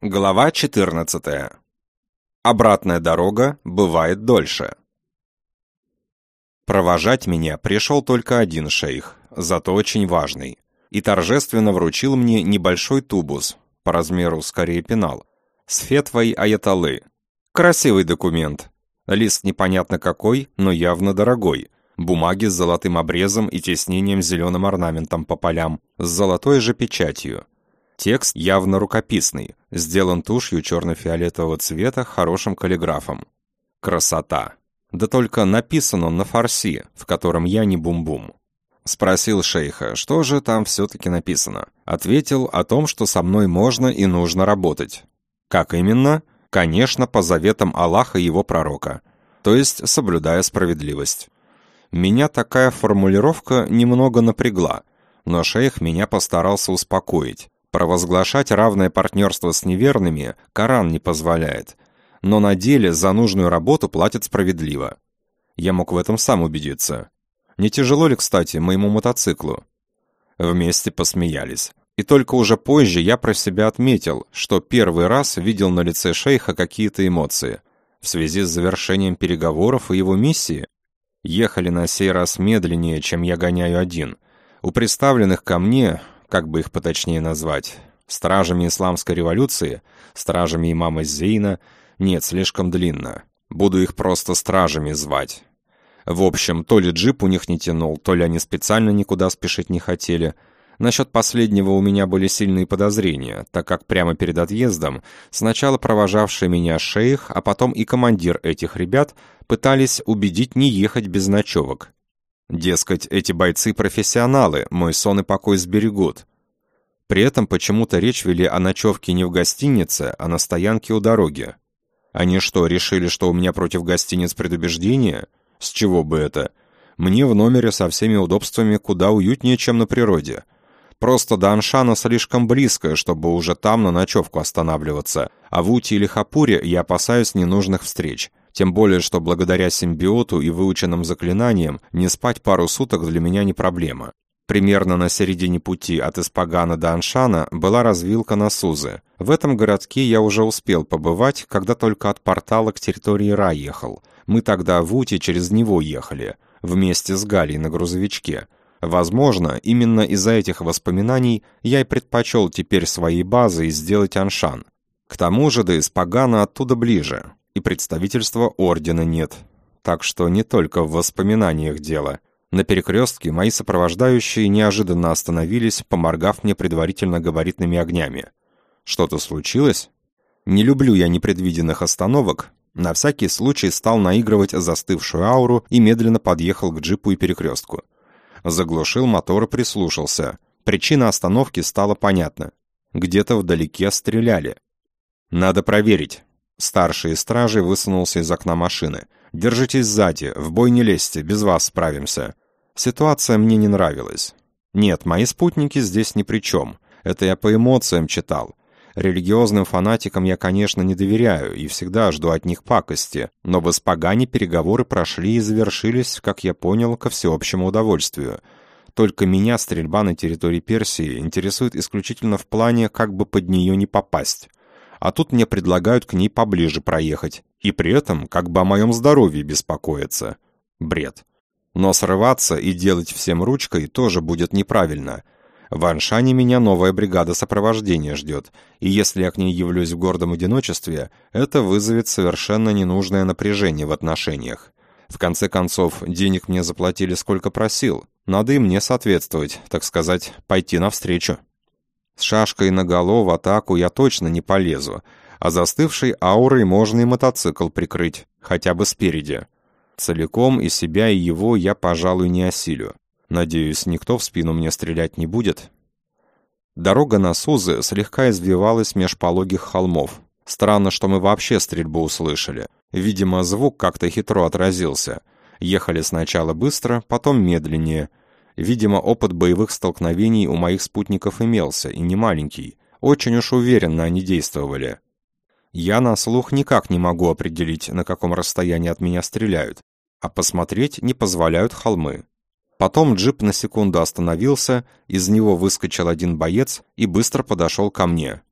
Глава 14. Обратная дорога бывает дольше. Провожать меня пришел только один шейх, зато очень важный, и торжественно вручил мне небольшой тубус, по размеру скорее пенал, с фетвой аятоллы. Красивый документ. Лист непонятно какой, но явно дорогой. Бумаги с золотым обрезом и тиснением зеленым орнаментом по полям, с золотой же печатью. Текст явно рукописный, сделан тушью черно-фиолетового цвета хорошим каллиграфом. Красота. Да только написан он на фарси, в котором я не бум-бум. Спросил шейха, что же там все-таки написано. Ответил о том, что со мной можно и нужно работать. Как именно? Конечно, по заветам Аллаха и его пророка, то есть соблюдая справедливость. Меня такая формулировка немного напрягла, но шейх меня постарался успокоить. Провозглашать равное партнерство с неверными Коран не позволяет, но на деле за нужную работу платят справедливо. Я мог в этом сам убедиться. Не тяжело ли, кстати, моему мотоциклу? Вместе посмеялись. И только уже позже я про себя отметил, что первый раз видел на лице шейха какие-то эмоции. В связи с завершением переговоров и его миссии ехали на сей раз медленнее, чем я гоняю один. У представленных ко мне, как бы их поточнее назвать, стражами исламской революции, стражами имама Зейна, нет, слишком длинно. Буду их просто стражами звать. В общем, то ли джип у них не тянул, то ли они специально никуда спешить не хотели. Насчет последнего у меня были сильные подозрения, так как прямо перед отъездом сначала провожавший меня шейх, а потом и командир этих ребят пытались убедить не ехать без ночевок. Дескать, эти бойцы-профессионалы, мой сон и покой сберегут. При этом почему-то речь вели о ночевке не в гостинице, а на стоянке у дороги. Они что, решили, что у меня против гостиниц предубеждение? С чего бы это? Мне в номере со всеми удобствами куда уютнее, чем на природе. Просто до Аншана слишком близко, чтобы уже там на ночевку останавливаться, а в Ути или Хапуре я опасаюсь ненужных встреч. Тем более, что благодаря симбиоту и выученным заклинаниям не спать пару суток для меня не проблема. Примерно на середине пути от Испагана до Аншана была развилка на Сузы. В этом городке я уже успел побывать, когда только от портала к территории Ра ехал. Мы тогда в Ути через него ехали, вместе с Галей на грузовичке. Возможно, именно из-за этих воспоминаний я и предпочел теперь своей базой сделать Аншан. К тому же до Испагана оттуда ближе. И представительства ордена нет. Так что не только в воспоминаниях дело. На перекрестке мои сопровождающие неожиданно остановились, поморгав мне предварительно габаритными огнями. Что-то случилось? Не люблю я непредвиденных остановок. На всякий случай стал наигрывать застывшую ауру и медленно подъехал к джипу и перекрестку. Заглушил мотор и прислушался. Причина остановки стала понятна. Где-то вдалеке стреляли. Надо проверить. Старший из стражей высунулся из окна машины. «Держитесь сзади, в бой не лезьте, без вас справимся». Ситуация мне не нравилась. Нет, мои спутники здесь ни при чем. Это я по эмоциям читал. Религиозным фанатикам я, конечно, не доверяю и всегда жду от них пакости, но в Испагане переговоры прошли и завершились, как я понял, ко всеобщему удовольствию. Только меня стрельба на территории Персии интересует исключительно в плане, как бы под нее не попасть. А тут мне предлагают к ней поближе проехать, и при этом как бы о моем здоровье беспокоиться. Бред. Но срываться и делать всем ручкой тоже будет неправильно. В Аншане меня новая бригада сопровождения ждет, и если я к ней явлюсь в гордом одиночестве, это вызовет совершенно ненужное напряжение в отношениях. В конце концов, денег мне заплатили сколько просил, надо и мне соответствовать, так сказать, пойти навстречу. С шашкой наголо в атаку я точно не полезу, а застывшей аурой можно и мотоцикл прикрыть, хотя бы спереди. Целиком и себя, и его я, пожалуй, не осилю. Надеюсь, никто в спину мне стрелять не будет. Дорога на Сузы слегка извивалась меж пологих холмов. Странно, что мы вообще стрельбу услышали. Видимо, звук как-то хитро отразился. Ехали сначала быстро, потом медленнее. Видимо, опыт боевых столкновений у моих спутников имелся, и не маленький. Очень уж уверенно они действовали. Я на слух никак не могу определить, на каком расстоянии от меня стреляют, а посмотреть не позволяют холмы. Потом джип на секунду остановился, из него выскочил один боец и быстро подошел ко мне.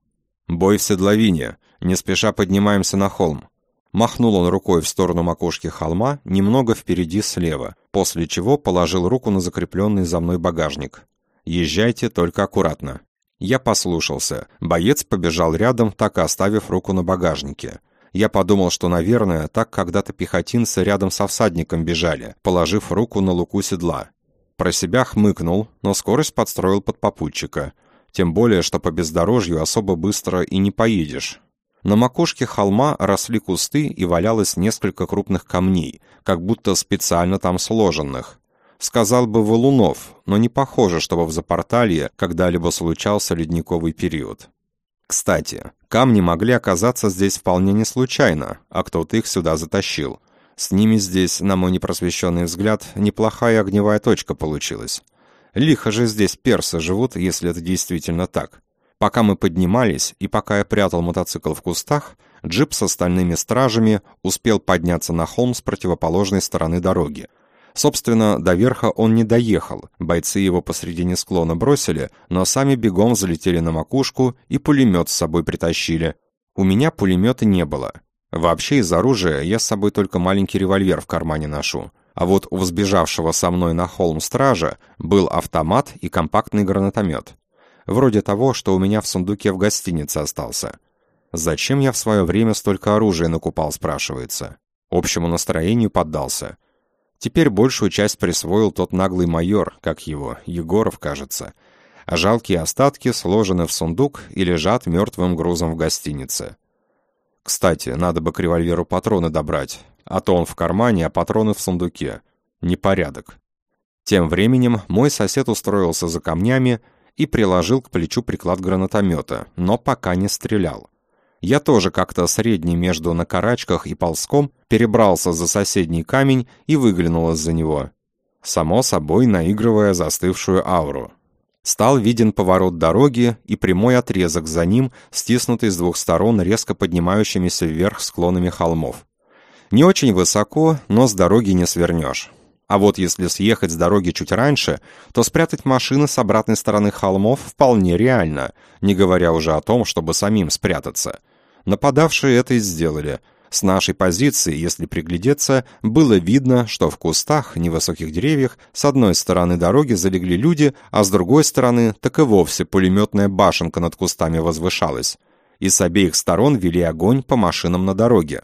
«Бой в седловине. Не спеша поднимаемся на холм». Махнул он рукой в сторону макушки холма, немного впереди слева, после чего положил руку на закрепленный за мной багажник. «Езжайте, только аккуратно». Я послушался. Боец побежал рядом, так и оставив руку на багажнике. Я подумал, что, наверное, так когда-то пехотинцы рядом со всадником бежали, положив руку на луку седла. Про себя хмыкнул, но скорость подстроил под попутчика. Тем более, что по бездорожью особо быстро и не поедешь. На макушке холма росли кусты и валялось несколько крупных камней, как будто специально там сложенных. Сказал бы валунов, но не похоже, чтобы в Запорталье когда-либо случался ледниковый период. Кстати, камни могли оказаться здесь вполне не случайно, а кто-то их сюда затащил. С ними здесь, на мой непросвещенный взгляд, неплохая огневая точка получилась. Лихо же здесь персы живут, если это действительно так. Пока мы поднимались, и пока я прятал мотоцикл в кустах, джип с остальными стражами успел подняться на холм с противоположной стороны дороги. Собственно, до верха он не доехал, бойцы его посредине склона бросили, но сами бегом залетели на макушку и пулемет с собой притащили. У меня пулемета не было. Вообще из оружия я с собой только маленький револьвер в кармане ношу. А вот у взбежавшего со мной на холм стража был автомат и компактный гранатомет. Вроде того, что у меня в сундуке в гостинице остался. Зачем я в свое время столько оружия накупал, спрашивается. Общему настроению поддался. Теперь большую часть присвоил тот наглый майор, как его, Егоров, кажется. А жалкие остатки сложены в сундук и лежат мертвым грузом в гостинице. Кстати, надо бы к револьверу патроны добрать, а то он в кармане, а патроны в сундуке. Непорядок. Тем временем мой сосед устроился за камнями и приложил к плечу приклад гранатомета, но пока не стрелял. Я тоже как-то средний между на карачках и ползком перебрался за соседний камень и выглянул из-за него. Само собой, наигрывая застывшую ауру. Стал виден поворот дороги и прямой отрезок за ним, стиснутый с двух сторон резко поднимающимися вверх склонами холмов. Не очень высоко, но с дороги не свернешь. А вот если съехать с дороги чуть раньше, то спрятать машины с обратной стороны холмов вполне реально, не говоря уже о том, чтобы самим спрятаться. Нападавшие это и сделали. С нашей позиции, если приглядеться, было видно, что в кустах, невысоких деревьях, с одной стороны дороги залегли люди, а с другой стороны так и вовсе пулеметная башенка над кустами возвышалась. И с обеих сторон вели огонь по машинам на дороге.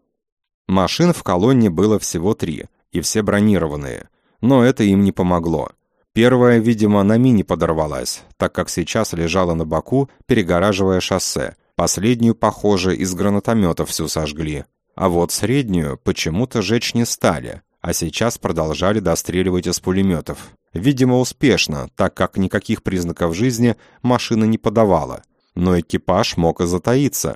Машин в колонне было всего 3, и все бронированные. Но это им не помогло. Первая, видимо, на мине подорвалась, так как сейчас лежала на боку, перегораживая шоссе. Последнюю, похоже, из гранатомета всю сожгли. А вот среднюю почему-то жечь не стали, а сейчас продолжали достреливать из пулеметов. Видимо, успешно, так как никаких признаков жизни машина не подавала. Но экипаж мог и затаиться.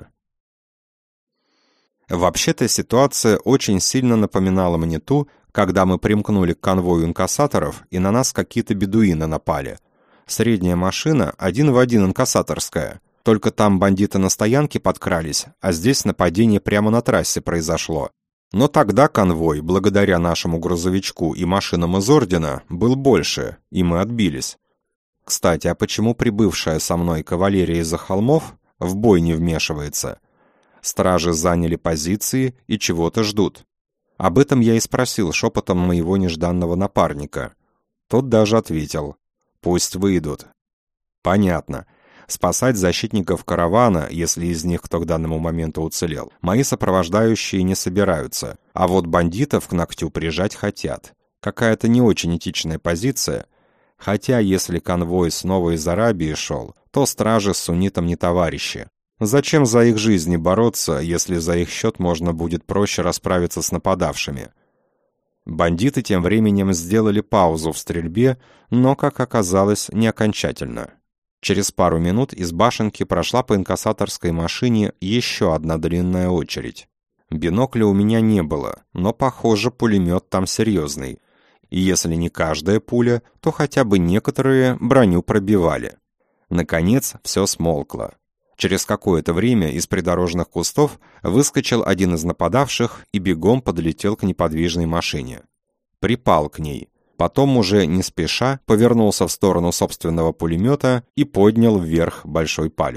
Вообще-то ситуация очень сильно напоминала мне ту, когда мы примкнули к конвою инкассаторов, и на нас какие-то бедуины напали. Средняя машина один в один инкассаторская. Только там бандиты на стоянке подкрались, а здесь нападение прямо на трассе произошло. Но тогда конвой, благодаря нашему грузовичку и машинам из Ордена, был больше, и мы отбились. Кстати, а почему прибывшая со мной кавалерия из-за холмов в бой не вмешивается? Стражи заняли позиции и чего-то ждут. Об этом я и спросил шепотом моего нежданного напарника. Тот даже ответил: «Пусть выйдут». Понятно. Спасать защитников каравана, если из них кто к данному моменту уцелел, мои сопровождающие не собираются, а вот бандитов к ногтю прижать хотят. Какая-то не очень этичная позиция. Хотя, если конвой снова из Арабии шел, то стражи с суннитом не товарищи. Зачем за их жизни бороться, если за их счет можно будет проще расправиться с нападавшими? Бандиты тем временем сделали паузу в стрельбе, но, как оказалось, не окончательно. Через пару минут из башенки прошла по инкассаторской машине еще одна длинная очередь. Бинокля у меня не было, но, похоже, пулемет там серьезный. И если не каждая пуля, то хотя бы некоторые броню пробивали. Наконец, все смолкло. Через какое-то время из придорожных кустов выскочил один из нападавших и бегом подлетел к неподвижной машине. Припал к ней. Потом уже не спеша повернулся в сторону собственного пулемета и поднял вверх большой палец.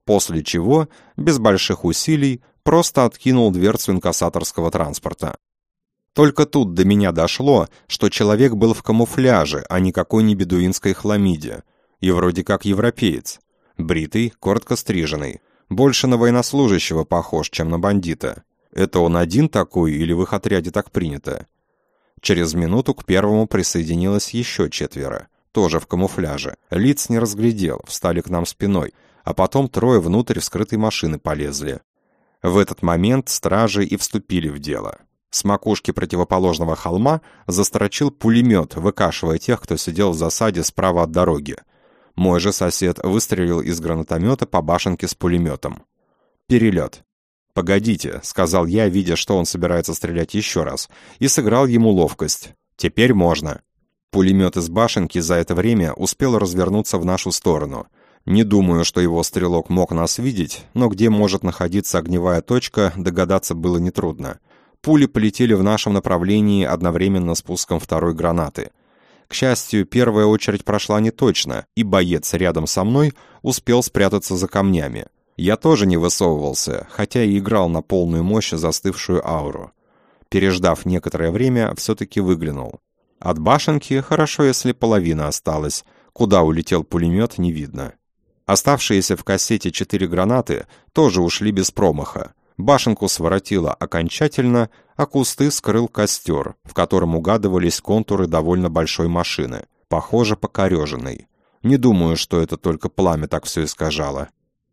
после чего, без больших усилий, просто откинул дверцу инкассаторского транспорта. Только тут до меня дошло, что человек был в камуфляже, а никакой не бедуинской хламиде, и вроде как европеец. Бритый, коротко стриженный, больше на военнослужащего похож, чем на бандита. Это он один такой или в их отряде так принято? Через минуту к первому присоединилось еще 4, тоже в камуфляже. Лиц не разглядел, встали к нам спиной, а потом 3 внутрь вскрытой машины полезли. В этот момент стражи и вступили в дело. С макушки противоположного холма застрочил пулемет, выкашивая тех, кто сидел в засаде справа от дороги. Мой же сосед выстрелил из гранатомета по башенке с пулеметом. Перелет. «Погодите», — сказал я, видя, что он собирается стрелять еще раз, и сыграл ему ловкость. «Теперь можно». Пулемет из башенки за это время успел развернуться в нашу сторону. Не думаю, что его стрелок мог нас видеть, но где может находиться огневая точка, догадаться было нетрудно. Пули полетели в нашем направлении одновременно с пуском 2-й гранаты. К счастью, первая очередь прошла не точно, и боец рядом со мной успел спрятаться за камнями. Я тоже не высовывался, хотя и играл на полную мощь застывшую ауру. Переждав некоторое время, все-таки выглянул. От башенки хорошо, если половина осталась. Куда улетел пулемет, не видно. Оставшиеся в кассете 4 гранаты тоже ушли без промаха. Башенку своротило окончательно, а кусты скрыл костер, в котором угадывались контуры довольно большой машины, похоже, покореженной. Не думаю, что это только пламя так все искажало.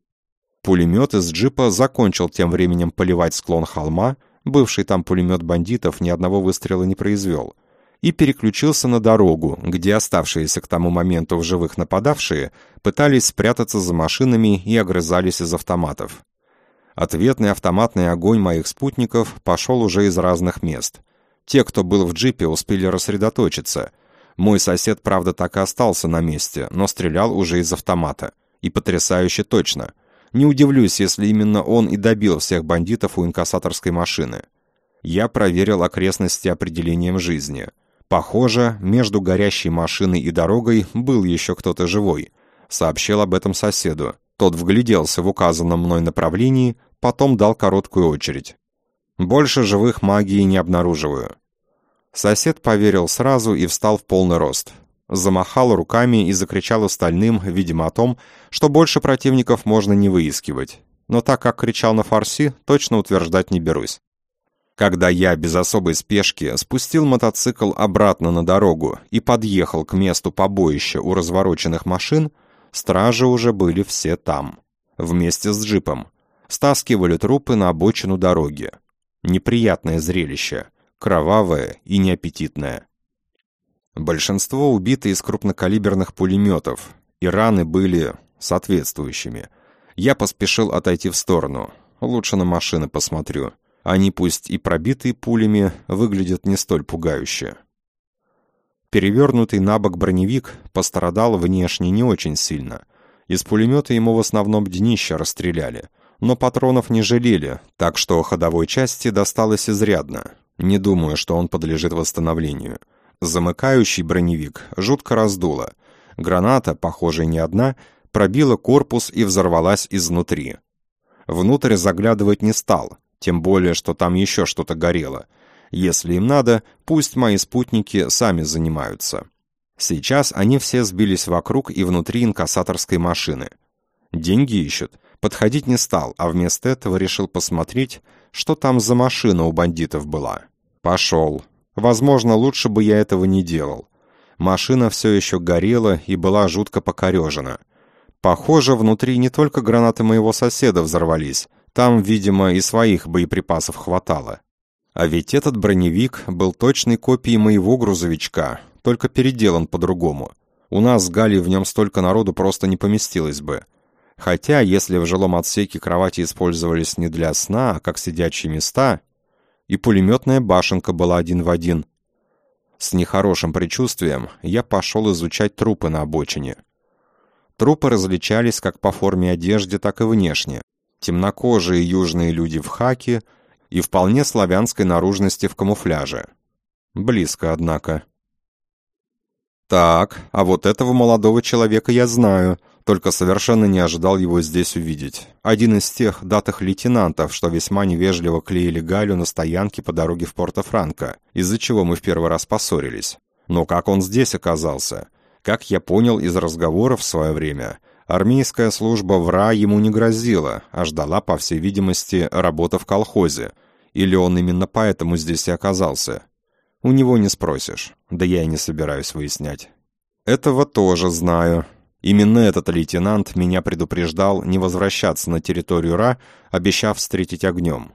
Пулемет из джипа закончил тем временем поливать склон холма, бывший там пулемет бандитов ни одного выстрела не произвел, и переключился на дорогу, где оставшиеся к тому моменту в живых нападавшие пытались спрятаться за машинами и огрызались из автоматов. Ответный автоматный огонь моих спутников пошел уже из разных мест. Те, кто был в джипе, успели рассредоточиться. Мой сосед, правда, так и остался на месте, но стрелял уже из автомата. И потрясающе точно. Не удивлюсь, если именно он и добил всех бандитов у инкассаторской машины. Я проверил окрестности определением жизни. Похоже, между горящей машиной и дорогой был еще кто-то живой. Сообщил об этом соседу. Тот вгляделся в указанном мной направлении, потом дал короткую очередь. Больше живых магии не обнаруживаю. Сосед поверил сразу и встал в полный рост. Замахал руками и закричал остальным, видимо, о том, что больше противников можно не выискивать. Но так как кричал на фарси, точно утверждать не берусь. Когда я без особой спешки спустил мотоцикл обратно на дорогу и подъехал к месту побоища у развороченных машин, стражи уже были все там, вместе с джипом. Стаскивали трупы на обочину дороги. Неприятное зрелище, кровавое и неаппетитное. Большинство убиты из крупнокалиберных пулеметов, и раны были соответствующими. Я поспешил отойти в сторону. Лучше на машины посмотрю. Они, пусть и пробитые пулями, выглядят не столь пугающе. Перевернутый на бок броневик пострадал внешне не очень сильно. Из пулемета ему в основном днище расстреляли, но патронов не жалели, так что ходовой части досталось изрядно. Не думаю, что он подлежит восстановлению. Замыкающий броневик жутко раздуло. Граната, похоже, не одна, пробила корпус и взорвалась изнутри. Внутрь заглядывать не стал, тем более, что там еще что-то горело. Если им надо, пусть мои спутники сами занимаются. Сейчас они все сбились вокруг и внутри инкассаторской машины. Деньги ищут. Подходить не стал, а вместо этого решил посмотреть, что там за машина у бандитов была. Пошел. Возможно, лучше бы я этого не делал. Машина все еще горела и была жутко покорежена. Похоже, внутри не только гранаты моего соседа взорвались. Там, видимо, и своих боеприпасов хватало. А ведь этот броневик был точной копией моего грузовичка, только переделан по-другому. У нас с Галей в нем столько народу просто не поместилось бы. Хотя, если в жилом отсеке кровати использовались не для сна, а как сидячие места, и пулеметная башенка была один в один. С нехорошим предчувствием я пошел изучать трупы на обочине. Трупы различались как по форме одежды, так и внешне. Темнокожие южные люди в хаке и вполне славянской наружности в камуфляже. Близко, однако. Так, а вот этого молодого человека я знаю. Только совершенно не ожидал его здесь увидеть. Один из тех датых лейтенантов, что весьма невежливо клеили Галю на стоянке по дороге в Порто-Франко, из-за чего мы в первый раз поссорились. Но как он здесь оказался? Как я понял из разговоров в свое время, армейская служба в РА ему не грозила, а ждала, по всей видимости, работа в колхозе. Или он именно поэтому здесь и оказался? У него не спросишь, да я и не собираюсь выяснять. Этого тоже знаю. Именно этот лейтенант меня предупреждал не возвращаться на территорию РА, обещав встретить огнем.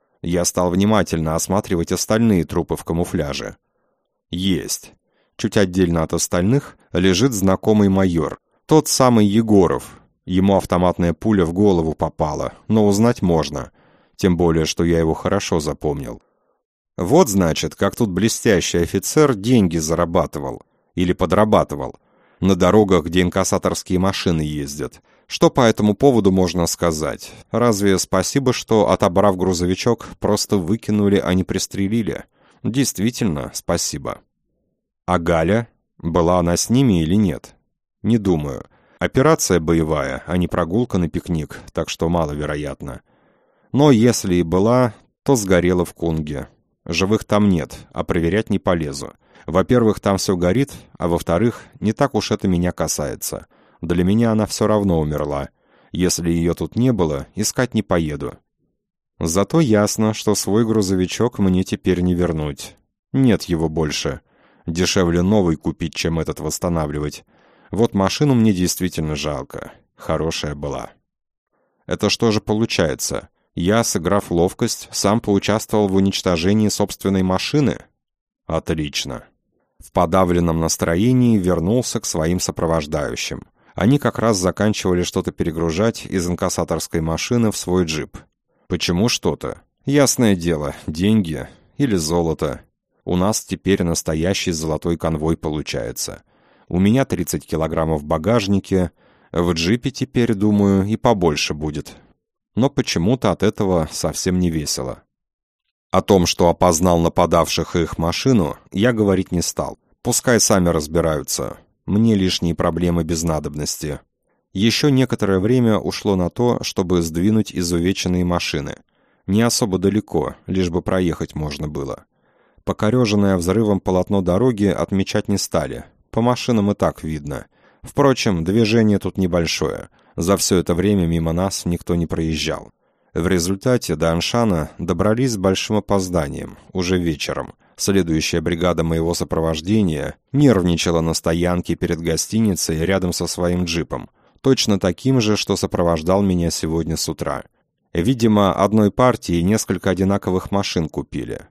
Я стал внимательно осматривать остальные трупы в камуфляже. Есть. Чуть отдельно от остальных лежит знакомый майор, тот самый Егоров. Ему автоматная пуля в голову попала, но узнать можно, тем более, что я его хорошо запомнил. Вот, значит, как тут блестящий офицер деньги зарабатывал, или подрабатывал, на дорогах, где инкассаторские машины ездят. Что по этому поводу можно сказать? Разве спасибо, что, отобрав грузовичок, просто выкинули, а не пристрелили? Действительно, спасибо. А Галя? Была она с ними или нет? Не думаю. Операция боевая, а не прогулка на пикник, так что маловероятно. Но если и была, то сгорела в Кунге. Живых там нет, а проверять не полезу. Во-первых, там все горит, а во-вторых, не так уж это меня касается. Для меня она все равно умерла. Если ее тут не было, искать не поеду. Зато ясно, что свой грузовичок мне теперь не вернуть. Нет его больше. Дешевле новый купить, чем этот восстанавливать. Вот машину мне действительно жалко. Хорошая была. Это что же получается? Я, сыграв ловкость, сам поучаствовал в уничтожении собственной машины? Отлично. В подавленном настроении вернулся к своим сопровождающим. Они как раз заканчивали что-то перегружать из инкассаторской машины в свой джип. Почему что-то? Ясное дело, деньги или золото. У нас теперь настоящий золотой конвой получается. У меня 30 килограммов в багажнике, в джипе теперь, думаю, и побольше будет. Но почему-то от этого совсем не весело. О том, что опознал нападавших и их машину, я говорить не стал. Пускай сами разбираются. Мне лишние проблемы без надобности. Еще некоторое время ушло на то, чтобы сдвинуть изувеченные машины. Не особо далеко, лишь бы проехать можно было. Покореженное взрывом полотно дороги отмечать не стали. По машинам и так видно. Впрочем, движение тут небольшое. За все это время мимо нас никто не проезжал. В результате до Аншана добрались с большим опозданием, уже вечером. Следующая бригада моего сопровождения нервничала на стоянке перед гостиницей рядом со своим джипом, точно таким же, что сопровождал меня сегодня с утра. Видимо, одной партии несколько одинаковых машин купили.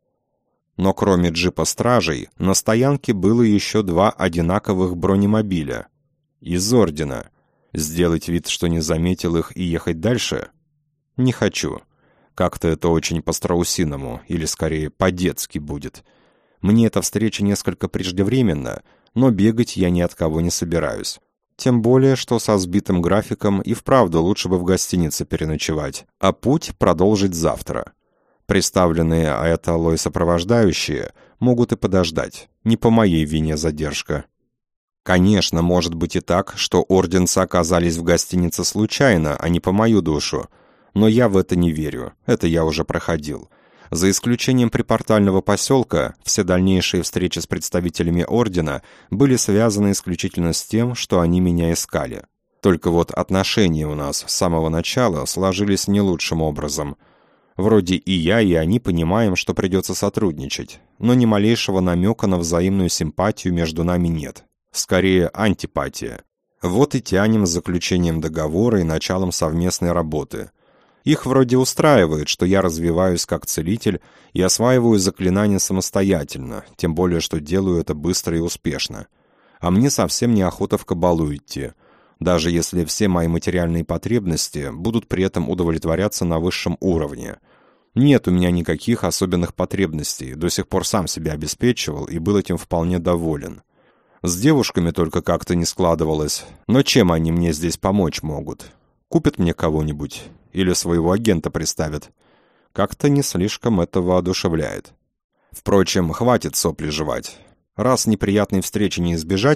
Но кроме джипа стражей, на стоянке было еще 2 одинаковых бронемобиля. Из ордена. Сделать вид, что не заметил их, и ехать дальше? Не хочу. Как-то это очень по-страусиному, или скорее по-детски будет. Мне эта встреча несколько преждевременна, но бегать я ни от кого не собираюсь. Тем более, что со сбитым графиком и вправду лучше бы в гостинице переночевать, а путь продолжить завтра. Представленные Аятоллой сопровождающие могут и подождать. Не по моей вине задержка. Конечно, может быть и так, что орденцы оказались в гостинице случайно, а не по мою душу. Но я в это не верю, это я уже проходил. За исключением припортального поселка, все дальнейшие встречи с представителями ордена были связаны исключительно с тем, что они меня искали. Только вот отношения у нас с самого начала сложились не лучшим образом. Вроде и я, и они понимаем, что придется сотрудничать, но ни малейшего намека на взаимную симпатию между нами нет. Скорее, антипатия. Вот и тянем с заключением договора и началом совместной работы. Их вроде устраивает, что я развиваюсь как целитель и осваиваю заклинания самостоятельно, тем более, что делаю это быстро и успешно. А мне совсем неохота в кабалу идти, даже если все мои материальные потребности будут при этом удовлетворяться на высшем уровне. Нет у меня никаких особенных потребностей, до сих пор сам себя обеспечивал и был этим вполне доволен. С девушками только как-то не складывалось, но чем они мне здесь помочь могут? Купят мне кого-нибудь? Или своего агента приставят? Как-то не слишком это воодушевляет. Впрочем, хватит сопли жевать. Раз неприятной встречи не избежать,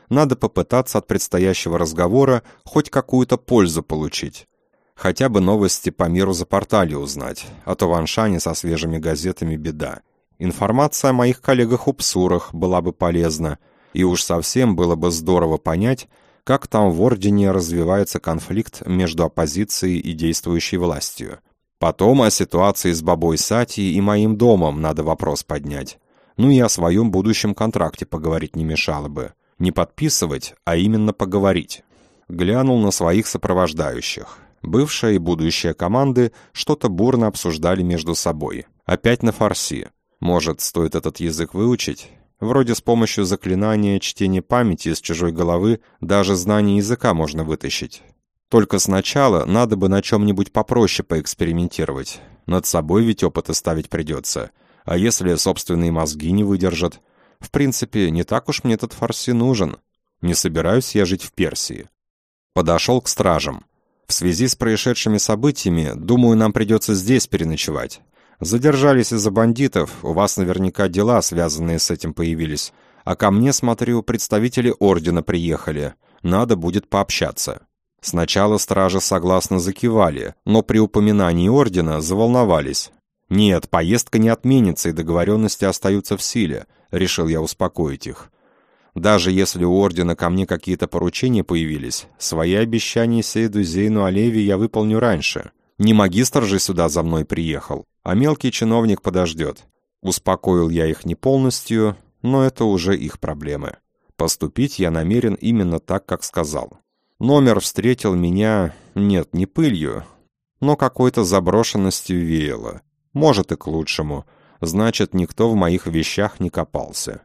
надо попытаться от предстоящего разговора хоть какую-то пользу получить. Хотя бы новости по миру за портале узнать, а то в Аншане со свежими газетами беда. Информация о моих коллегах-упсурах была бы полезна, и уж совсем было бы здорово понять, как там в Ордене развивается конфликт между оппозицией и действующей властью. Потом о ситуации с Бабой Сати и моим домом надо вопрос поднять. Ну и о своем будущем контракте поговорить не мешало бы. Не подписывать, а именно поговорить. Глянул на своих сопровождающих. Бывшая и будущая команды что-то бурно обсуждали между собой. Опять на фарси. Может, стоит этот язык выучить? Вроде с помощью заклинания чтения памяти из чужой головы даже знание языка можно вытащить. Только сначала надо бы на чем-нибудь попроще поэкспериментировать. Над собой ведь опыты ставить придется. А если собственные мозги не выдержат? В принципе, не так уж мне этот фарси нужен. Не собираюсь я жить в Персии. Подошел к стражам. В связи с происшедшими событиями, думаю, нам придется здесь переночевать. Задержались из-за бандитов, у вас наверняка дела, связанные с этим, появились. А ко мне, смотрю, представители Ордена приехали. Надо будет пообщаться. Сначала стражи согласно закивали, но при упоминании Ордена заволновались. Нет, поездка не отменится и договоренности остаются в силе, решил я успокоить их. Даже если у Ордена ко мне какие-то поручения появились, свои обещания Сейду Зейну Алеви я выполню раньше. Не магистр же сюда за мной приехал, а мелкий чиновник подождет. Успокоил я их не полностью, но это уже их проблемы. Поступить я намерен именно так, как сказал. Номер встретил меня, нет, не пылью, но какой-то заброшенностью веяло. Может и к лучшему, значит, никто в моих вещах не копался.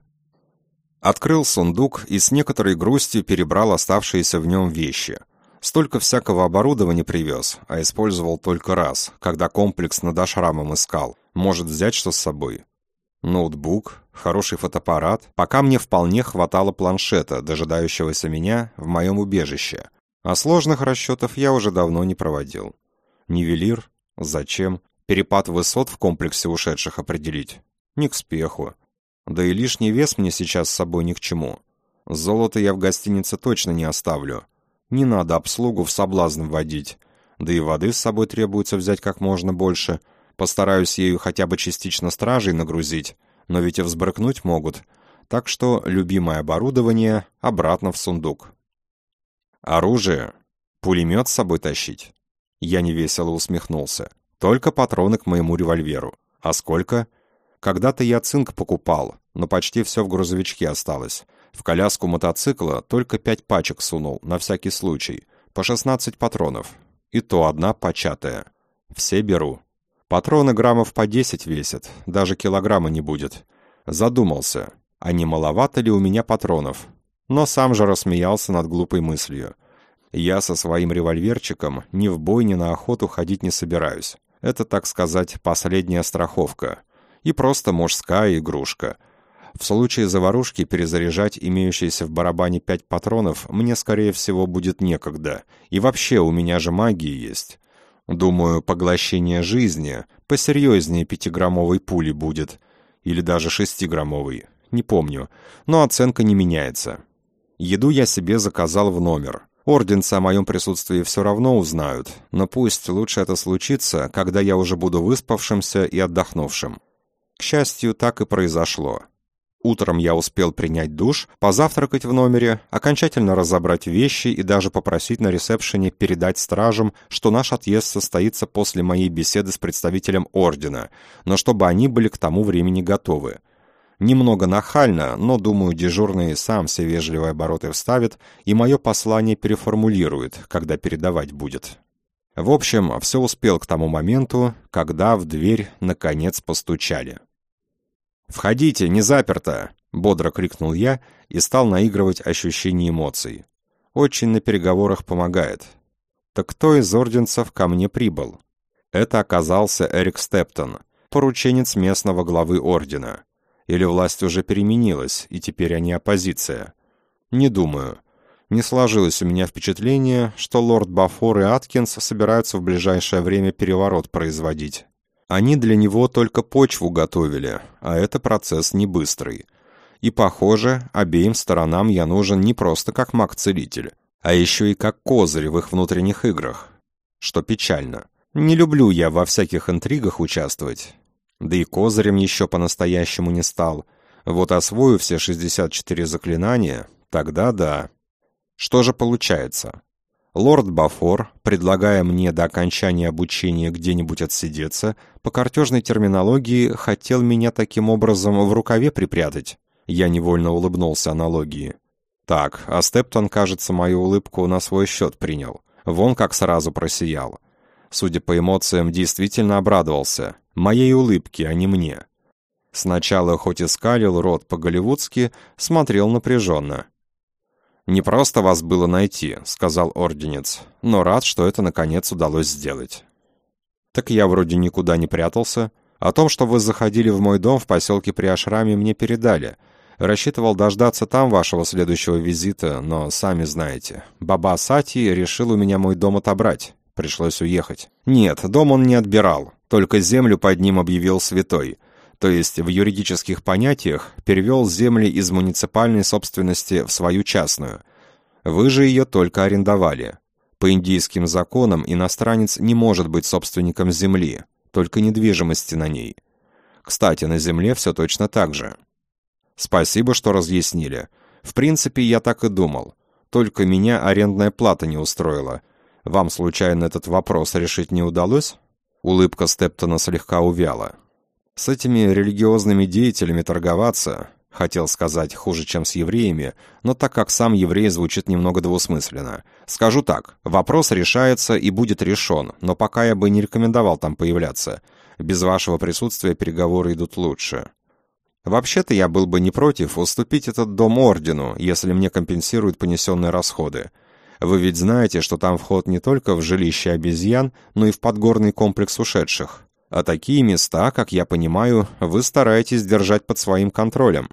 Открыл сундук и с некоторой грустью перебрал оставшиеся в нем вещи. Столько всякого оборудования привез, а использовал только раз, когда комплекс над ашрамом искал. Может взять что с собой? Ноутбук, хороший фотоаппарат. Пока мне вполне хватало планшета, дожидающегося меня в моем убежище. А сложных расчетов я уже давно не проводил. Нивелир? Зачем? Перепад высот в комплексе ушедших определить? Не к спеху. Да и лишний вес мне сейчас с собой ни к чему. Золото я в гостинице точно не оставлю. Не надо обслугу в соблазн вводить. Да и воды с собой требуется взять как можно больше. Постараюсь ею хотя бы частично стражей нагрузить, но ведь и взбрыкнуть могут. Так что любимое оборудование обратно в сундук. Оружие? Пулемет с собой тащить? Я невесело усмехнулся. Только патроны к моему револьверу. А сколько? Когда-то я цинк покупал, но почти все в грузовичке осталось. В коляску мотоцикла только 5 пачек сунул, на всякий случай. По 16 патронов. И то одна початая. Все беру. Патроны граммов по 10 весят, даже килограмма не будет. Задумался, а не маловато ли у меня патронов? Но сам же рассмеялся над глупой мыслью. Я со своим револьверчиком ни в бой, ни на охоту ходить не собираюсь. Это, так сказать, последняя страховка. И просто мужская игрушка. В случае заварушки перезаряжать имеющиеся в барабане 5 патронов мне, скорее всего, будет некогда. И вообще, у меня же магия есть. Думаю, поглощение жизни посерьезнее 5-граммовой пули будет. Или даже 6-граммовой. Не помню. Но оценка не меняется. Еду я себе заказал в номер. Орденцы о моем присутствии все равно узнают. Но пусть лучше это случится, когда я уже буду выспавшимся и отдохнувшим. К счастью, так и произошло. Утром я успел принять душ, позавтракать в номере, окончательно разобрать вещи и даже попросить на ресепшене передать стражам, что наш отъезд состоится после моей беседы с представителем Ордена, но чтобы они были к тому времени готовы. Немного нахально, но, думаю, дежурный сам все вежливые обороты вставит и мое послание переформулирует, когда передавать будет. В общем, все успел к тому моменту, когда в дверь наконец постучали. «Входите, не заперто!» — бодро крикнул я и стал наигрывать ощущение эмоций. Очень на переговорах помогает. Так кто из орденцев ко мне прибыл? Это оказался Эрик Стептон, порученец местного главы ордена. Или власть уже переменилась, и теперь они оппозиция? Не думаю. Не сложилось у меня впечатление, что лорд Бафор и Аткинс собираются в ближайшее время переворот производить. Они для него только почву готовили, а это процесс не быстрый. И, похоже, обеим сторонам я нужен не просто как маг-целитель, а еще и как козырь в их внутренних играх. Что печально. Не люблю я во всяких интригах участвовать. Да и козырем еще по-настоящему не стал. Вот освою все 64 заклинания, тогда да. Что же получается? Лорд Бафор, предлагая мне до окончания обучения где-нибудь отсидеться, по картежной терминологии хотел меня таким образом в рукаве припрятать. Я невольно улыбнулся аналогии. Так, а Стептон, кажется, мою улыбку на свой счет принял. Вон как сразу просиял. Судя по эмоциям, действительно обрадовался. Моей улыбке, а не мне. Сначала, хоть и скалил рот по-голливудски, смотрел напряженно. «Не просто вас было найти», — сказал орденец, «но рад, что это наконец удалось сделать». «Так я вроде никуда не прятался. О том, что вы заходили в мой дом в поселке при Ашраме, мне передали. Рассчитывал дождаться там вашего следующего визита, но, сами знаете, Баба Сати решил у меня мой дом отобрать. Пришлось уехать». «Нет, дом он не отбирал, только землю под ним объявил святой». То есть в юридических понятиях перевел земли из муниципальной собственности в свою частную. Вы же ее только арендовали. По индийским законам иностранец не может быть собственником земли, только недвижимости на ней. Кстати, на земле все точно так же. Спасибо, что разъяснили. В принципе, я так и думал. Только меня арендная плата не устроила. Вам, случайно, этот вопрос решить не удалось? Улыбка Стептона слегка увяла. С этими религиозными деятелями торговаться, хотел сказать, хуже, чем с евреями, но так как сам еврей звучит немного двусмысленно. Скажу так, вопрос решается и будет решен, но пока я бы не рекомендовал там появляться. Без вашего присутствия переговоры идут лучше. Вообще-то я был бы не против уступить этот дом ордену, если мне компенсируют понесенные расходы. Вы ведь знаете, что там вход не только в жилище обезьян, но и в подгорный комплекс ушедших. А такие места, как я понимаю, вы стараетесь держать под своим контролем.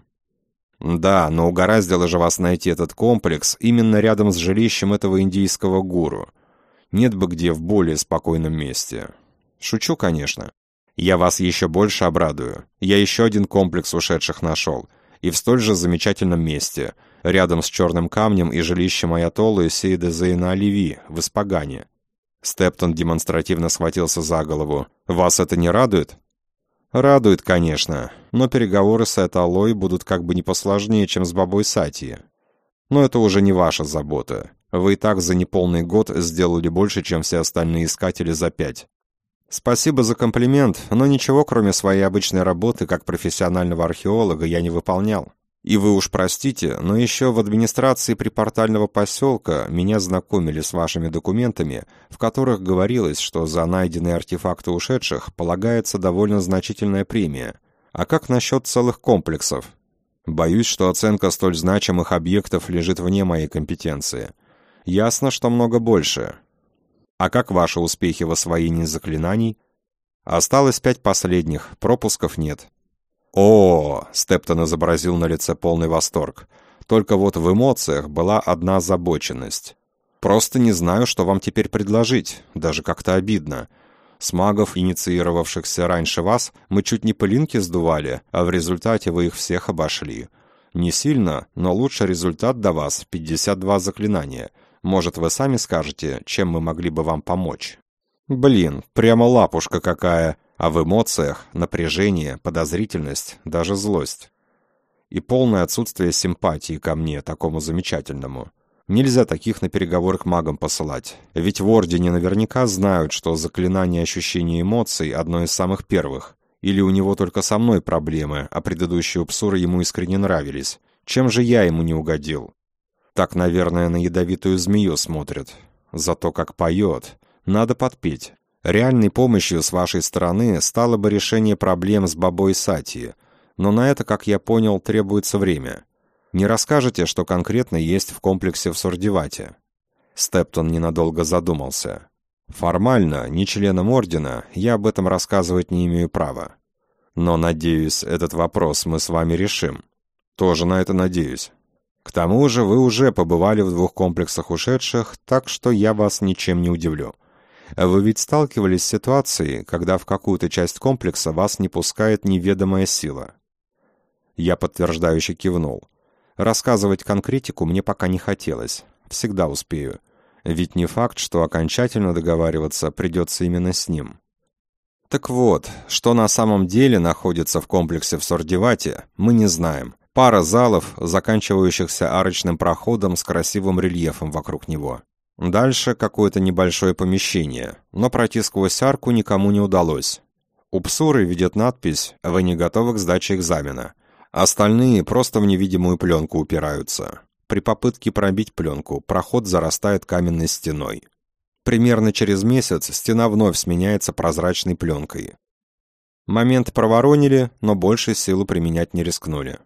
Да, но угораздило же вас найти этот комплекс именно рядом с жилищем этого индийского гуру. Нет бы где в более спокойном месте. Шучу, конечно. Я вас еще больше обрадую. Я еще один комплекс ушедших нашел. И в столь же замечательном месте, рядом с Черным камнем и жилищем аятоллы Сейда Зейна Оливи в Испагане. Стептон демонстративно схватился за голову. «Вас это не радует?» «Радует, конечно, но переговоры с Аятоллой будут как бы не посложнее, чем с Бабой Сати. Но это уже не ваша забота. Вы и так за неполный год сделали больше, чем все остальные искатели за 5. Спасибо за комплимент, но ничего, кроме своей обычной работы как профессионального археолога, я не выполнял. И вы уж простите, но еще в администрации припортального поселка меня знакомили с вашими документами, в которых говорилось, что за найденные артефакты ушедших полагается довольно значительная премия. А как насчет целых комплексов? Боюсь, что оценка столь значимых объектов лежит вне моей компетенции. Ясно, что много больше. А как ваши успехи в освоении заклинаний? Осталось 5 последних, пропусков нет. «О!» — Стептон изобразил на лице полный восторг. Только вот в эмоциях была одна озабоченность. «Просто не знаю, что вам теперь предложить, даже как-то обидно. С магов, инициировавшихся раньше вас, мы чуть не пылинки сдували, а в результате вы их всех обошли. Не сильно, но лучший результат до вас — 52 заклинания. Может, вы сами скажете, чем мы могли бы вам помочь?» «Блин, прямо лапушка какая!» А в эмоциях напряжение, подозрительность, даже злость. И полное отсутствие симпатии ко мне, такому замечательному. Нельзя таких на переговоры к магам посылать. Ведь в Ордене наверняка знают, что заклинание ощущения эмоций одно из самых первых. Или у него только со мной проблемы, а предыдущие псуры ему искренне нравились. Чем же я ему не угодил? Так, наверное, на ядовитую змею смотрят. Зато как поет. Надо подпеть. Реальной помощью с вашей стороны стало бы решение проблем с Бабой Сати, но на это, как я понял, требуется время. Не расскажете, что конкретно есть в комплексе в Сурдевате?» Стептон ненадолго задумался. «Формально, не членом Ордена, я об этом рассказывать не имею права. Но, надеюсь, этот вопрос мы с вами решим. Тоже на это надеюсь. К тому же вы уже побывали в 2 комплексах ушедших, так что я вас ничем не удивлю. Вы ведь сталкивались с ситуацией, когда в какую-то часть комплекса вас не пускает неведомая сила?» Я подтверждающе кивнул. Рассказывать конкретику мне пока не хотелось. Всегда успею. Ведь не факт, что окончательно договариваться придется именно с ним. Так вот, что на самом деле находится в комплексе в Сордевате, мы не знаем. Пара залов, заканчивающихся арочным проходом с красивым рельефом вокруг него. Дальше какое-то небольшое помещение, но пройти сквозь арку никому не удалось. У Псуры видят надпись «Вы не готовы к сдаче экзамена». Остальные просто в невидимую пленку упираются. При попытке пробить пленку проход зарастает каменной стеной. Примерно через месяц стена вновь сменяется прозрачной пленкой. Момент проворонили, но больше силу применять не рискнули.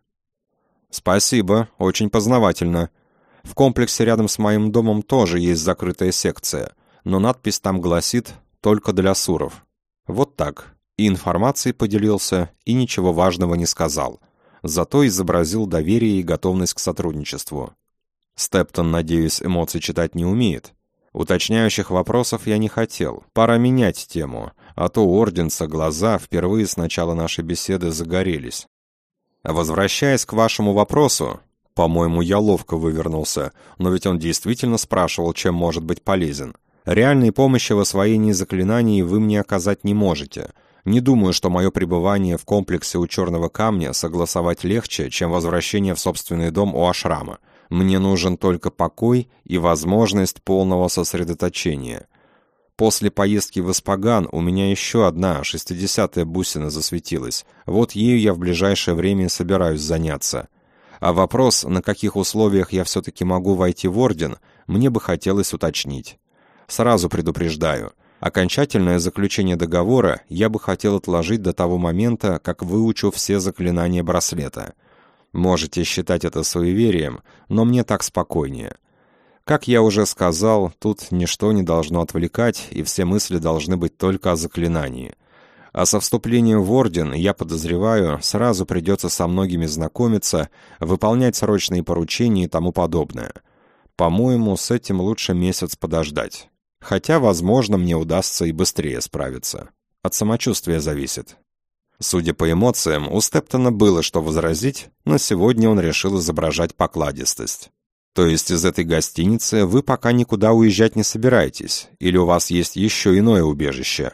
«Спасибо, очень познавательно. В комплексе рядом с моим домом тоже есть закрытая секция, но надпись там гласит «Только для суров». Вот так. И информацией поделился, и ничего важного не сказал. Зато изобразил доверие и готовность к сотрудничеству. Стептон, надеюсь, эмоций читать не умеет. Уточняющих вопросов я не хотел. Пора менять тему, а то у Орденца глаза впервые с начала нашей беседы загорелись. Возвращаясь к вашему вопросу, по-моему, я ловко вывернулся, но ведь он действительно спрашивал, чем может быть полезен. Реальной помощи в освоении заклинаний вы мне оказать не можете. Не думаю, что мое пребывание в комплексе у Черного Камня согласовать легче, чем возвращение в собственный дом у Ашрама. Мне нужен только покой и возможность полного сосредоточения. После поездки в Испаган у меня еще одна 60-я бусина засветилась. Вот ею я в ближайшее время собираюсь заняться. А вопрос, на каких условиях я все-таки могу войти в Орден, мне бы хотелось уточнить. Сразу предупреждаю. Окончательное заключение договора я бы хотел отложить до того момента, как выучу все заклинания браслета. Можете считать это суеверием, но мне так спокойнее. Как я уже сказал, тут ничто не должно отвлекать, и все мысли должны быть только о заклинании. А со вступлением в Орден, я подозреваю, сразу придется со многими знакомиться, выполнять срочные поручения и тому подобное. По-моему, с этим лучше месяц подождать. Хотя, возможно, мне удастся и быстрее справиться. От самочувствия зависит. Судя по эмоциям, у Стептона было что возразить, но сегодня он решил изображать покладистость. То есть из этой гостиницы вы пока никуда уезжать не собираетесь, или у вас есть еще иное убежище?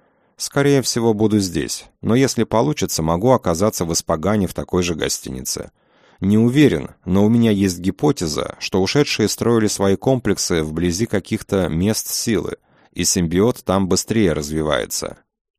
Скорее всего, буду здесь, но если получится, могу оказаться в Испагане в такой же гостинице. Не уверен, но у меня есть гипотеза, что ушедшие строили свои комплексы вблизи каких-то мест силы, и симбиот там быстрее развивается.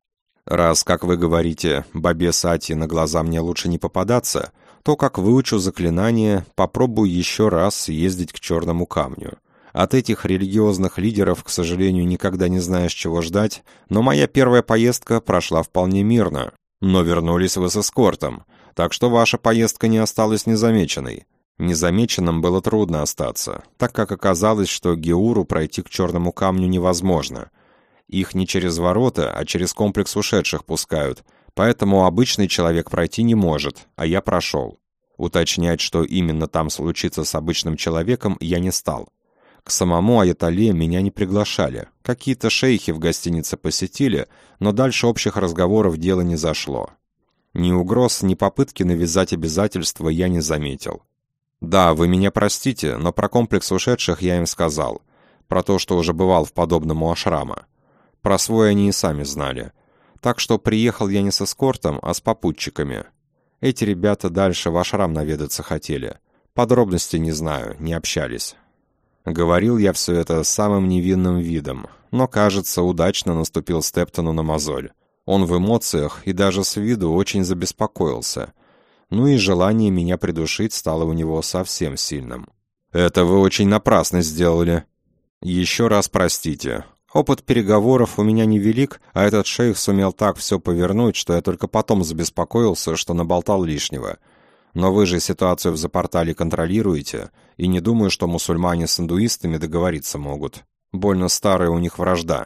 Раз, как вы говорите, бабе Сати на глаза мне лучше не попадаться, то, как выучу заклинание, попробую еще раз съездить к Черному Камню. От этих религиозных лидеров, к сожалению, никогда не знаешь, чего ждать, но моя первая поездка прошла вполне мирно, но вернулись вы с эскортом, так что ваша поездка не осталась незамеченной. Незамеченным было трудно остаться, так как оказалось, что Геуру пройти к Черному Камню невозможно. Их не через ворота, а через комплекс ушедших пускают, поэтому обычный человек пройти не может, а я прошел. Уточнять, что именно там случится с обычным человеком, я не стал. К самому Аятоле меня не приглашали. Какие-то шейхи в гостинице посетили, но дальше общих разговоров дело не зашло. Ни угроз, ни попытки навязать обязательства я не заметил. Да, вы меня простите, но про комплекс ушедших я им сказал. Про то, что уже бывал в подобном у Ашрама. Про свой они и сами знали. Так что приехал я не с эскортом, а с попутчиками. Эти ребята дальше в Ашрам наведаться хотели. Подробностей не знаю, не общались. Говорил я все это с самым невинным видом, но, кажется, удачно наступил Стептону на мозоль. Он в эмоциях и даже с виду очень забеспокоился. Ну и желание меня придушить стало у него совсем сильным. «Это вы очень напрасно сделали. Еще раз простите. Опыт переговоров у меня невелик, а этот шейх сумел так все повернуть, что я только потом забеспокоился, что наболтал лишнего. Но вы же ситуацию в Запортале контролируете, и не думаю, что мусульмане с индуистами договориться могут. Больно старая у них вражда».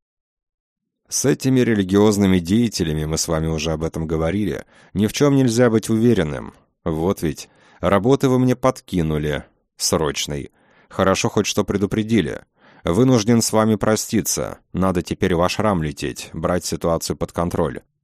С этими религиозными деятелями, мы с вами уже об этом говорили, ни в чем нельзя быть уверенным. Вот ведь, работы вы мне подкинули, срочной. Хорошо хоть что предупредили. Вынужден с вами проститься, надо теперь в Ашрам лететь, брать ситуацию под контроль.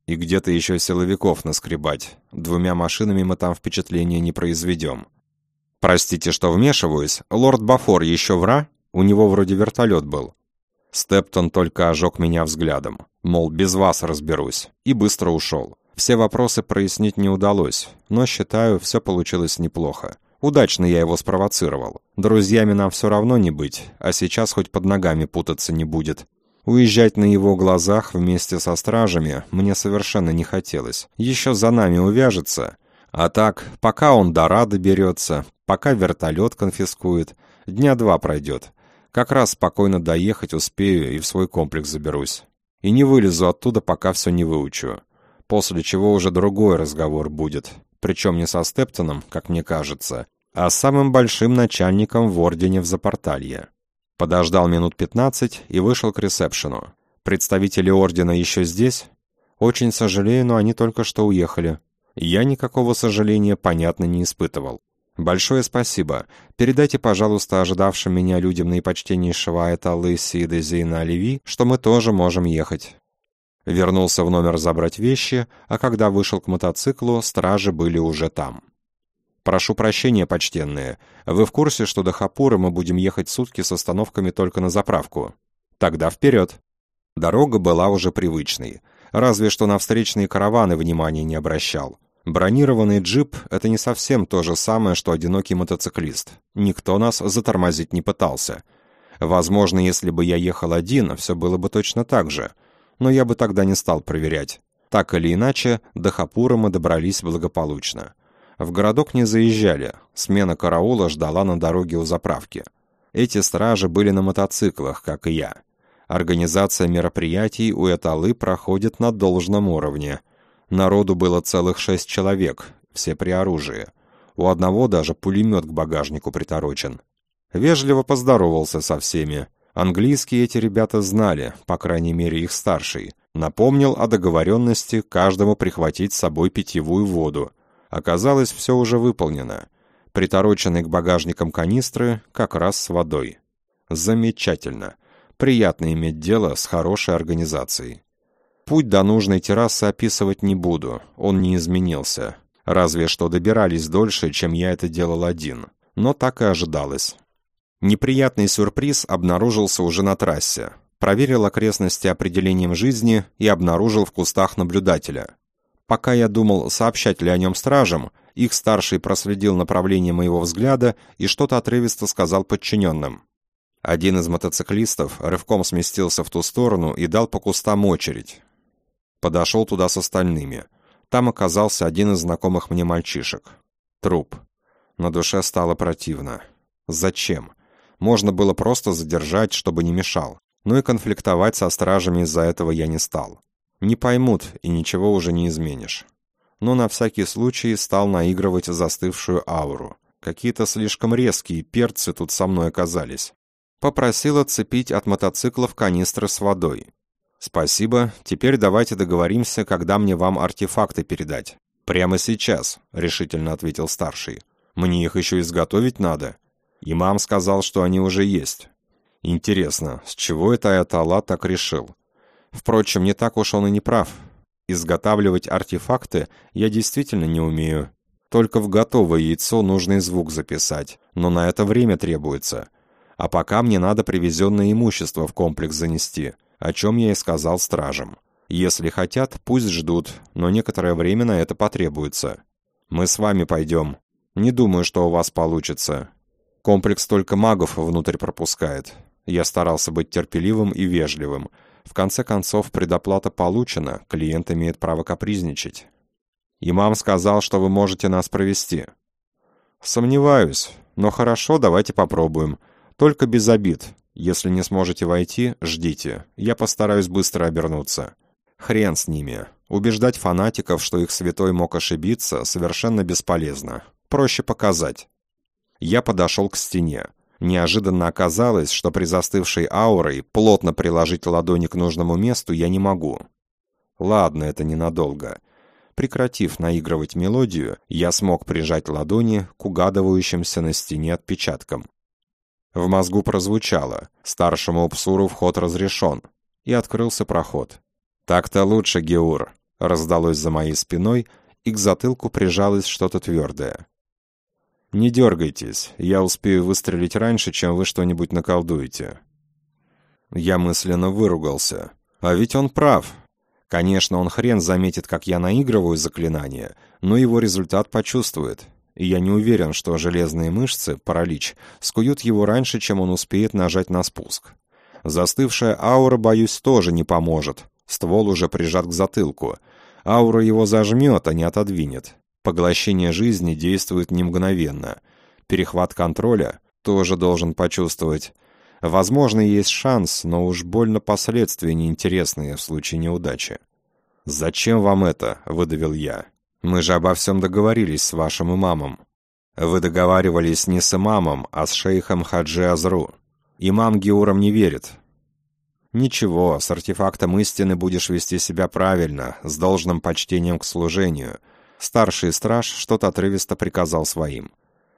И где-то еще силовиков наскребать. 2 машинами мы там впечатления не произведем. Простите, что вмешиваюсь, лорд Бафор еще вра? У него вроде вертолет был. Стептон только ожег меня взглядом. Мол, без вас разберусь. И быстро ушел. Все вопросы прояснить не удалось, но, считаю, все получилось неплохо. Удачно я его спровоцировал. Друзьями нам все равно не быть, а сейчас хоть под ногами путаться не будет. Уезжать на его глазах вместе со стражами мне совершенно не хотелось. Еще за нами увяжется. А так, пока он до Ра доберется, пока вертолет конфискует, 2 дня пройдет. Как раз спокойно доехать успею и в свой комплекс заберусь. И не вылезу оттуда, пока все не выучу. После чего уже другой разговор будет. Причем не со Стептоном, как мне кажется, а с самым большим начальником в Ордене в Запорталье. Подождал минут 15 и вышел к ресепшену. Представители Ордена еще здесь? Очень сожалею, но они только что уехали. Я никакого сожаления, понятно, не испытывал. Большое спасибо. Передайте, пожалуйста, ожидавшим меня людям наипочтеннейшего Аятоллы Сиида Зейна Алеви, что мы тоже можем ехать. Вернулся в номер забрать вещи, а когда вышел к мотоциклу, стражи были уже там. «Прошу прощения, почтенные. Вы в курсе, что до Хапуры мы будем ехать сутки с остановками только на заправку? Тогда вперед!» Дорога была уже привычной, разве что на встречные караваны внимания не обращал. Бронированный джип — это не совсем то же самое, что одинокий мотоциклист. Никто нас затормозить не пытался. Возможно, если бы я ехал один, все было бы точно так же. Но я бы тогда не стал проверять. Так или иначе, до Хапуры мы добрались благополучно. В городок не заезжали, смена караула ждала на дороге у заправки. Эти стражи были на мотоциклах, как и я. Организация мероприятий у Эталы проходит на должном уровне. Народу было целых 6 человек, все при оружии. У одного даже пулемет к багажнику приторочен. Вежливо поздоровался со всеми. Английский эти ребята знали, по крайней мере их старший. Напомнил о договоренности каждому прихватить с собой питьевую воду. Оказалось, все уже выполнено. Притороченные к багажникам канистры как раз с водой. Замечательно. Приятно иметь дело с хорошей организацией. Путь до нужной террасы описывать не буду, он не изменился. Разве что добирались дольше, чем я это делал один. Но так и ожидалось. Неприятный сюрприз обнаружился уже на трассе. Проверил окрестности определением жизни и обнаружил в кустах наблюдателя. Пока я думал, сообщать ли о нем стражам, их старший проследил направление моего взгляда и что-то отрывисто сказал подчиненным. Один из мотоциклистов рывком сместился в ту сторону и дал по кустам очередь. Подошел туда с остальными. Там оказался один из знакомых мне мальчишек. Труп. На душе стало противно. Зачем? Можно было просто задержать, чтобы не мешал. Но и конфликтовать со стражами из-за этого я не стал. Не поймут, и ничего уже не изменишь. Но на всякий случай стал наигрывать застывшую ауру. Какие-то слишком резкие перцы тут со мной оказались. Попросил отцепить от мотоциклов канистры с водой. «Спасибо, теперь давайте договоримся, когда мне вам артефакты передать». «Прямо сейчас», — решительно ответил старший. «Мне их еще изготовить надо». Имам сказал, что они уже есть. Интересно, с чего это Аятолла так решил? Впрочем, не так уж он и не прав. Изготавливать артефакты я действительно не умею. Только в готовое яйцо нужный звук записать, но на это время требуется. А пока мне надо привезенное имущество в комплекс занести, о чем я и сказал стражам. Если хотят, пусть ждут, но некоторое время на это потребуется. Мы с вами пойдем. Не думаю, что у вас получится. Комплекс только магов внутрь пропускает. Я старался быть терпеливым и вежливым. В конце концов, предоплата получена, клиент имеет право капризничать. Имам сказал, что вы можете нас провести. Сомневаюсь, но хорошо, давайте попробуем. Только без обид. Если не сможете войти, ждите. Я постараюсь быстро обернуться. Хрен с ними. Убеждать фанатиков, что их святой мог ошибиться, совершенно бесполезно. Проще показать. Я подошел к стене. Неожиданно оказалось, что при застывшей аурой плотно приложить ладони к нужному месту я не могу. Ладно, это ненадолго. Прекратив наигрывать мелодию, я смог прижать ладони к угадывающимся на стене отпечаткам. В мозгу прозвучало: старшему Упсуру вход разрешен, и открылся проход. «Так-то лучше, Геур. раздалось за моей спиной, и к затылку прижалось что-то твердое. «Не дергайтесь, я успею выстрелить раньше, чем вы что-нибудь наколдуете». Я мысленно выругался. А ведь он прав. Конечно, он хрен заметит, как я наигрываю заклинание, но его результат почувствует. И я не уверен, что железные мышцы, паралич, скуют его раньше, чем он успеет нажать на спуск. Застывшая аура, боюсь, тоже не поможет. Ствол уже прижат к затылку. Аура его зажмет, а не отодвинет. Поглощение жизни действует не мгновенно. Перехват контроля тоже должен почувствовать. Возможно, есть шанс, но уж больно последствия неинтересные в случае неудачи. «Зачем вам это?» — выдавил я. «Мы же обо всем договорились с вашим имамом». «Вы договаривались не с имамом, а с шейхом Хаджи Азру. Имам Геурам не верит». «Ничего, с артефактом истины будешь вести себя правильно, с должным почтением к служению». Старший страж что-то отрывисто приказал своим.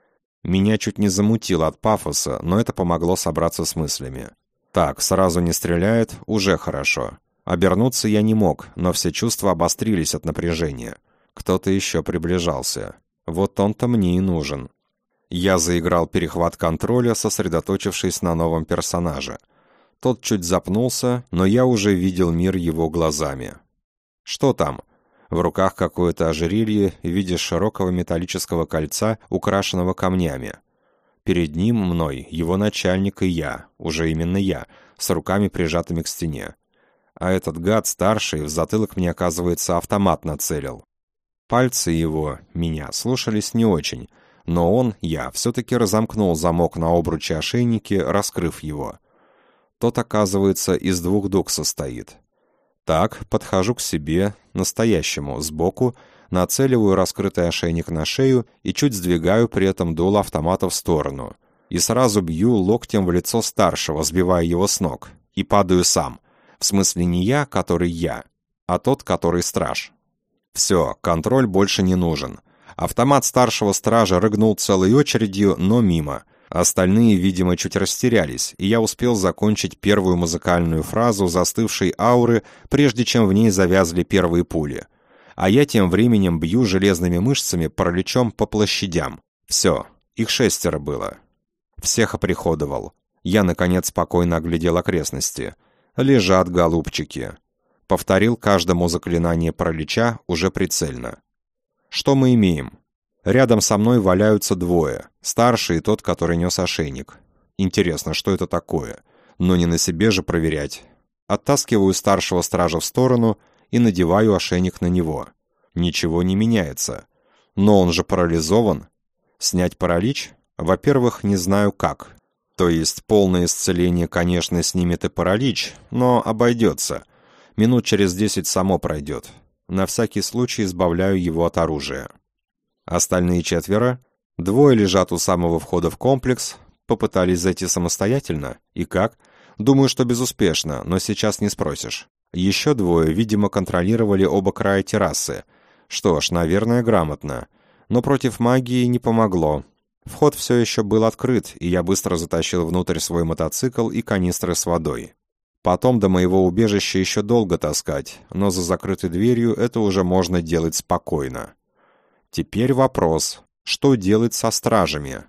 Меня чуть не замутило от пафоса, но это помогло собраться с мыслями. Так, сразу не стреляет, уже хорошо. Обернуться я не мог, но все чувства обострились от напряжения. Кто-то еще приближался. Вот он-то мне и нужен. Я заиграл перехват контроля, сосредоточившись на новом персонаже. Тот чуть запнулся, но я уже видел мир его глазами. Что там? В руках какое-то ожерелье в виде широкого металлического кольца, украшенного камнями. Перед ним, мной, его начальник и я, уже именно я, с руками прижатыми к стене. А этот гад старший в затылок мне, оказывается, автомат нацелил. Пальцы его, меня, слушались не очень, но он, я, все-таки разомкнул замок на обруче ошейнике, раскрыв его. Тот, оказывается, из 2 дуг состоит. Так, подхожу к себе, настоящему, сбоку, нацеливаю раскрытый ошейник на шею и чуть сдвигаю при этом дуло автомата в сторону. И сразу бью локтем в лицо старшего, сбивая его с ног. И падаю сам. В смысле не я, который я, а тот, который страж. Все, контроль больше не нужен. Автомат старшего стража рыгнул целой очередью, но мимо. Остальные, видимо, чуть растерялись, и я успел закончить первую музыкальную фразу застывшей ауры, прежде чем в ней завязли первые пули. А я тем временем бью железными мышцами параличом по площадям. Все, их 6 было. Всех оприходовал. Я, наконец, спокойно оглядел окрестности. Лежат голубчики. Повторил каждому заклинание паралича уже прицельно. Что мы имеем? Рядом со мной валяются 2. Старший и тот, который нес ошейник. Интересно, что это такое? Но не на себе же проверять. Оттаскиваю старшего стража в сторону и надеваю ошейник на него. Ничего не меняется. Но он же парализован. Снять паралич? Во-первых, не знаю как. То есть полное исцеление, конечно, снимет и паралич, но обойдется. Минут через 10 само пройдет. На всякий случай избавляю его от оружия. Остальные 4, 2 лежат у самого входа в комплекс, попытались зайти самостоятельно. И как? Думаю, что безуспешно, но сейчас не спросишь. Еще 2, видимо, контролировали оба края террасы. Что ж, наверное, грамотно. Но против магии не помогло. Вход все еще был открыт, и я быстро затащил внутрь свой мотоцикл и канистры с водой. Потом до моего убежища еще долго таскать, но за закрытой дверью это уже можно делать спокойно. Теперь вопрос, что делать со стражами?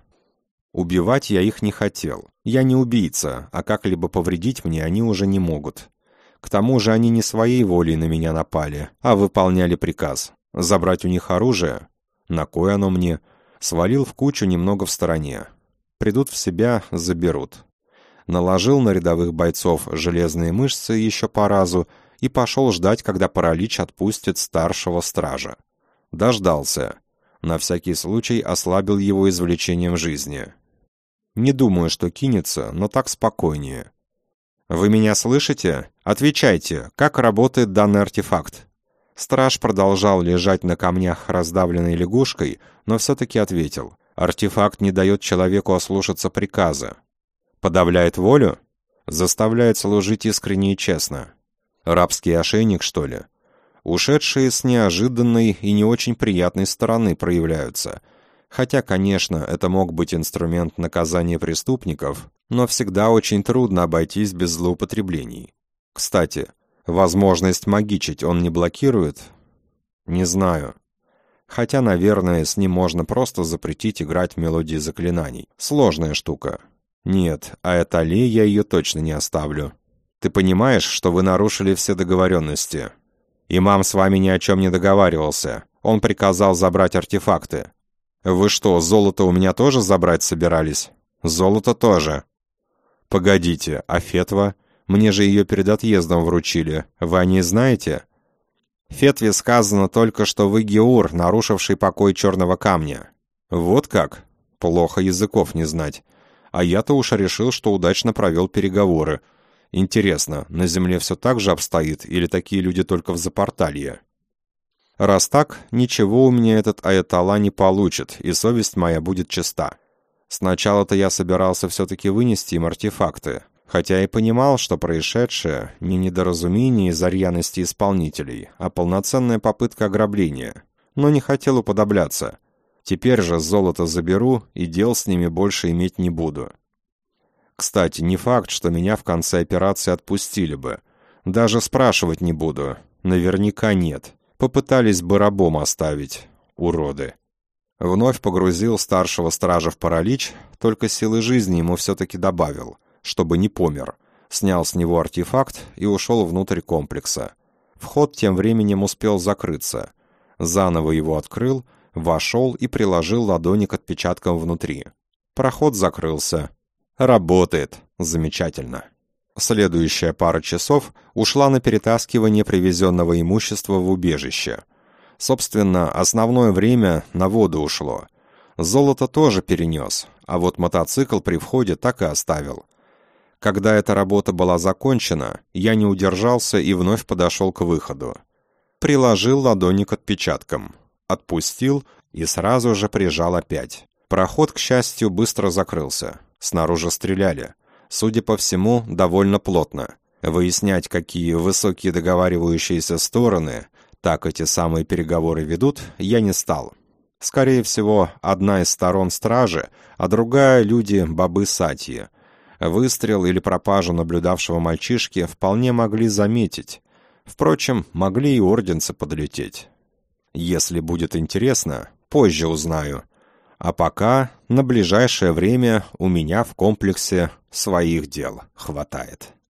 Убивать я их не хотел. Я не убийца, а как-либо повредить мне они уже не могут. К тому же они не своей волей на меня напали, а выполняли приказ. Забрать у них оружие? На кой оно мне? Свалил в кучу немного в стороне. Придут в себя, заберут. Наложил на рядовых бойцов железные мышцы еще по разу и пошел ждать, когда паралич отпустит старшего стража. Дождался. На всякий случай ослабил его извлечением жизни. Не думаю, что кинется, но так спокойнее. «Вы меня слышите? Отвечайте, как работает данный артефакт?» Страж продолжал лежать на камнях раздавленной лягушкой, но все-таки ответил. «Артефакт не дает человеку ослушаться приказа. Подавляет волю? Заставляет служить искренне и честно. Рабский ошейник, что ли? Ушедшие с неожиданной и не очень приятной стороны проявляются. Хотя, конечно, это мог быть инструмент наказания преступников, но всегда очень трудно обойтись без злоупотреблений. Кстати, возможность магичить он не блокирует? Не знаю. Хотя, наверное, с ним можно просто запретить играть мелодии заклинаний. Сложная штука. Нет, Аятолле я ее точно не оставлю. Ты понимаешь, что вы нарушили все договоренности? Имам с вами ни о чем не договаривался. Он приказал забрать артефакты. Вы что, золото у меня тоже забрать собирались? Золото тоже. Погодите, а фетва? Мне же ее перед отъездом вручили. Вы о ней знаете? В фетве сказано только, что вы Геур, нарушивший покой черного камня. Вот как? Плохо языков не знать. А я-то уж решил, что удачно провел переговоры. Интересно, на земле все так же обстоит, или такие люди только в Запорталье? Раз так, ничего у меня этот Аятолла не получит, и совесть моя будет чиста. Сначала-то я собирался все-таки вынести им артефакты, хотя и понимал, что происшедшее не недоразумение из-за рьяности исполнителей, а полноценная попытка ограбления, но не хотел уподобляться. Теперь же золото заберу и дел с ними больше иметь не буду. Кстати, не факт, что меня в конце операции отпустили бы. Даже спрашивать не буду. Наверняка нет. Попытались бы рабом оставить, уроды. Вновь погрузил старшего стража в паралич, только силы жизни ему все-таки добавил, чтобы не помер. Снял с него артефакт и ушел внутрь комплекса. Вход тем временем успел закрыться. Заново его открыл, вошел и приложил ладони к отпечаткам внутри. Проход закрылся. Работает. Замечательно. Следующая пара часов ушла на перетаскивание привезенного имущества в убежище. Собственно, основное время на воду ушло. Золото тоже перенес, а вот мотоцикл при входе так и оставил. Когда эта работа была закончена, я не удержался и вновь подошел к выходу. Приложил ладони к отпечаткам. Отпустил и сразу же прижал опять. Проход, к счастью, быстро закрылся. Снаружи стреляли. Судя по всему, довольно плотно. Выяснять, какие высокие договаривающиеся стороны так эти самые переговоры ведут, я не стал. Скорее всего, одна из сторон стражи, а другая — люди бабы Сатьи. Выстрел или пропажу наблюдавшего мальчишки вполне могли заметить. Впрочем, могли и орденцы подлететь. Если будет интересно, позже узнаю. А пока на ближайшее время у меня в комплексе своих дел хватает.